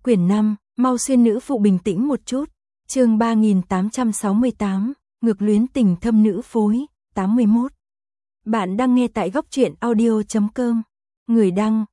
Quyển 5, mau xuyên nữ phụ bình tĩnh một chút. Chương 3868, ngược luyến tình thâm nữ phối, 81. Bạn đang nghe tại góc truyện audio.com. Người đăng,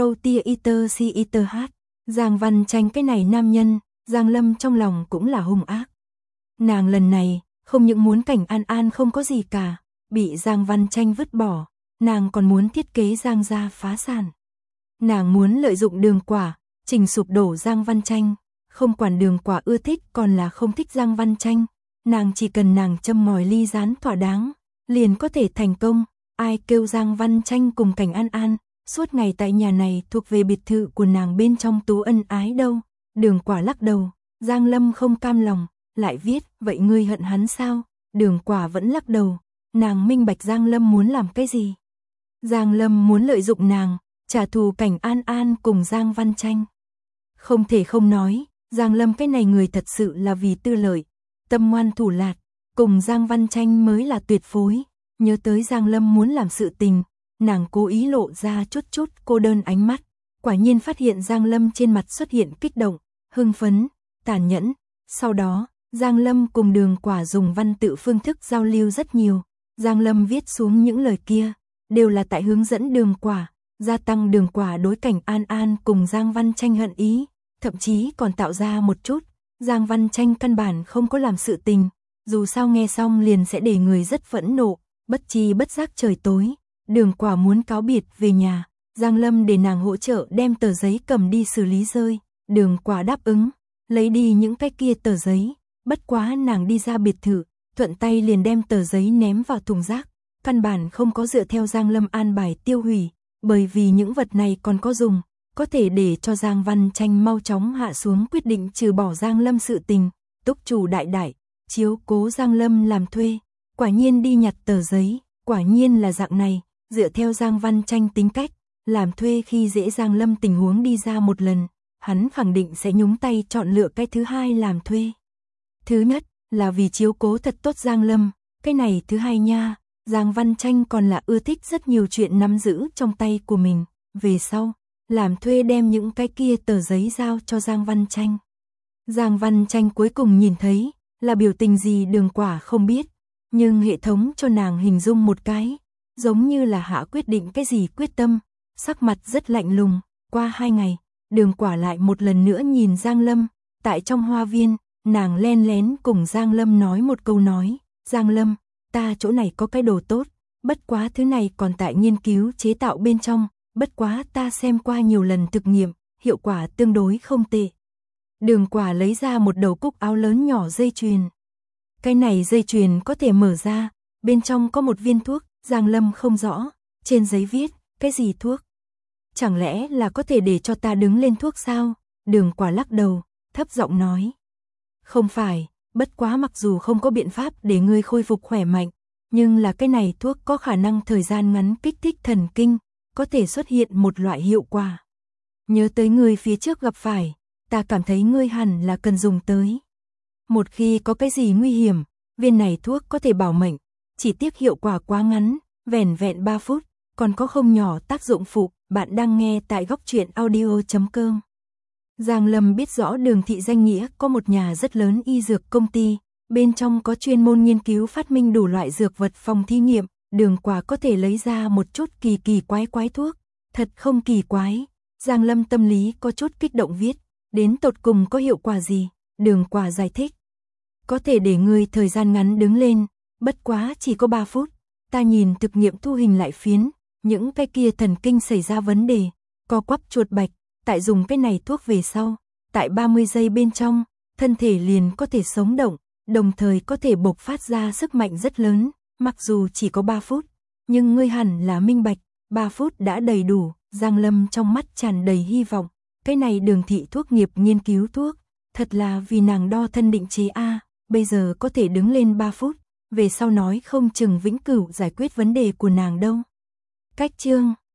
Erotiater. Giang Văn Tranh, cái này nam nhân, Giang Lâm trong lòng cũng là hung ác. Nàng lần này, không những muốn Cảnh An An không có gì cả, bị Giang Văn Tranh vứt bỏ, nàng còn muốn thiết kế Giang gia phá sản. Nàng muốn lợi dụng Đường Quả, chỉnh sụp đổ Giang Văn Tranh, không quản Đường Quả ưa thích còn là không thích Giang Văn Tranh, nàng chỉ cần nàng châm ngòi ly gián thỏa đáng, liền có thể thành công. Ai kêu Giang Văn Tranh cùng Cảnh An An, suốt ngày tại nhà này thuộc về biệt thự của nàng bên trong tú ân ái đâu. Đường Quả lắc đầu, Giang Lâm không cam lòng, lại viết, vậy ngươi hận hắn sao? Đường Quả vẫn lắc đầu, nàng minh bạch Giang Lâm muốn làm cái gì. Giang Lâm muốn lợi dụng nàng, trả thù Cảnh An An cùng Giang Văn Tranh. Không thể không nói, Giang Lâm cái này người thật sự là vì tư lợi, tâm ngoan thủ lạt, cùng Giang Văn Tranh mới là tuyệt phối. Nhớ tới Giang Lâm muốn làm sự tình, nàng cố ý lộ ra chút cô đơn ánh mắt, quả nhiên phát hiện Giang Lâm trên mặt xuất hiện kích động, hưng phấn, tàn nhẫn. Sau đó, Giang Lâm cùng Đường Quả dùng văn tự phương thức giao lưu rất nhiều. Giang Lâm viết xuống những lời kia, đều là tại hướng dẫn Đường Quả, gia tăng Đường Quả đối Cảnh An An cùng Giang Văn Tranh hận ý, thậm chí còn tạo ra một chút Giang Văn Tranh căn bản không có làm sự tình, dù sao nghe xong liền sẽ để người rất phẫn nộ. Bất chi bất giác trời tối, Đường Quả muốn cáo biệt về nhà, Giang Lâm để nàng hỗ trợ đem tờ giấy cầm đi xử lý rơi. Đường Quả đáp ứng, lấy đi những cái kia tờ giấy, bất quá nàng đi ra biệt thự, thuận tay liền đem tờ giấy ném vào thùng rác, căn bản không có dựa theo Giang Lâm an bài tiêu hủy, bởi vì những vật này còn có dùng, có thể để cho Giang Văn Tranh mau chóng hạ xuống quyết định trừ bỏ Giang Lâm sự tình. Túc chủ đại chiếu cố Giang Lâm làm thuê, quả nhiên đi nhặt tờ giấy, quả nhiên là dạng này, dựa theo Giang Văn Tranh tính cách, làm thuê khi dễ Giang Lâm tình huống đi ra một lần, hắn khẳng định sẽ nhúng tay chọn lựa cái thứ hai làm thuê. Thứ nhất là vì chiếu cố thật tốt Giang Lâm, cái này thứ hai nha, Giang Văn Tranh còn là ưa thích rất nhiều chuyện nắm giữ trong tay của mình, về sau, làm thuê đem những cái kia tờ giấy giao cho Giang Văn Tranh. Giang Văn Tranh cuối cùng nhìn thấy, là biểu tình gì Đường Quả không biết, nhưng hệ thống cho nàng hình dung một cái, giống như là hạ quyết định cái gì quyết tâm, sắc mặt rất lạnh lùng. Qua 2 ngày, Đường Quả lại một lần nữa nhìn Giang Lâm, tại trong hoa viên, nàng len lén cùng Giang Lâm nói một câu nói, Giang Lâm, ta chỗ này có cái đồ tốt, bất quá thứ này còn tại nghiên cứu chế tạo bên trong, bất quá ta xem qua nhiều lần thực nghiệm, hiệu quả tương đối không tệ. Đường Quả lấy ra một đầu cúc áo lớn nhỏ dây chuyền. Cái này dây chuyền có thể mở ra, bên trong có một viên thuốc, Giang Lâm không rõ, trên giấy viết, cái gì thuốc? Chẳng lẽ là có thể để cho ta đứng lên thuốc sao? Đường Quả lắc đầu, thấp giọng nói. Không phải, bất quá mặc dù không có biện pháp để ngươi khôi phục khỏe mạnh, nhưng là cái này thuốc có khả năng thời gian ngắn kích thích thần kinh, có thể xuất hiện một loại hiệu quả. Nhớ tới ngươi phía trước gặp phải, ta cảm thấy ngươi hẳn là cần dùng tới. Một khi có cái gì nguy hiểm, viên này thuốc có thể bảo mệnh, chỉ tiếc hiệu quả quá ngắn, vẻn vẹn 3 phút, còn có không nhỏ tác dụng phụ. Bạn đang nghe tại góc truyện audio.com. Giang Lâm biết rõ Đường thị danh nghĩa có một nhà rất lớn y dược công ty, bên trong có chuyên môn nghiên cứu phát minh đủ loại dược vật phòng thí nghiệm, Đường Quả có thể lấy ra một chút kỳ quái thuốc, thật không kỳ quái. Giang Lâm tâm lý có chút kích động viết, đến tột cùng có hiệu quả gì? Đường Quả giải thích, có thể để ngươi thời gian ngắn đứng lên, bất quá chỉ có 3 phút, ta nhìn thực nghiệm thu hình lại phiến, những cái kia thần kinh xảy ra vấn đề, co quắp chuột bạch, tại dùng cái này thuốc về sau, tại 30 giây bên trong, thân thể liền có thể sống động, đồng thời có thể bộc phát ra sức mạnh rất lớn, mặc dù chỉ có 3 phút, nhưng ngươi hẳn là minh bạch, 3 phút đã đầy đủ. Giang Lâm trong mắt tràn đầy hy vọng, cái này Đường thị thuốc nghiệp nghiên cứu thuốc, thật là vì nàng đo thân định chế a, bây giờ có thể đứng lên 3 phút, về sau nói không chừng vĩnh cửu giải quyết vấn đề của nàng đâu. Cách chương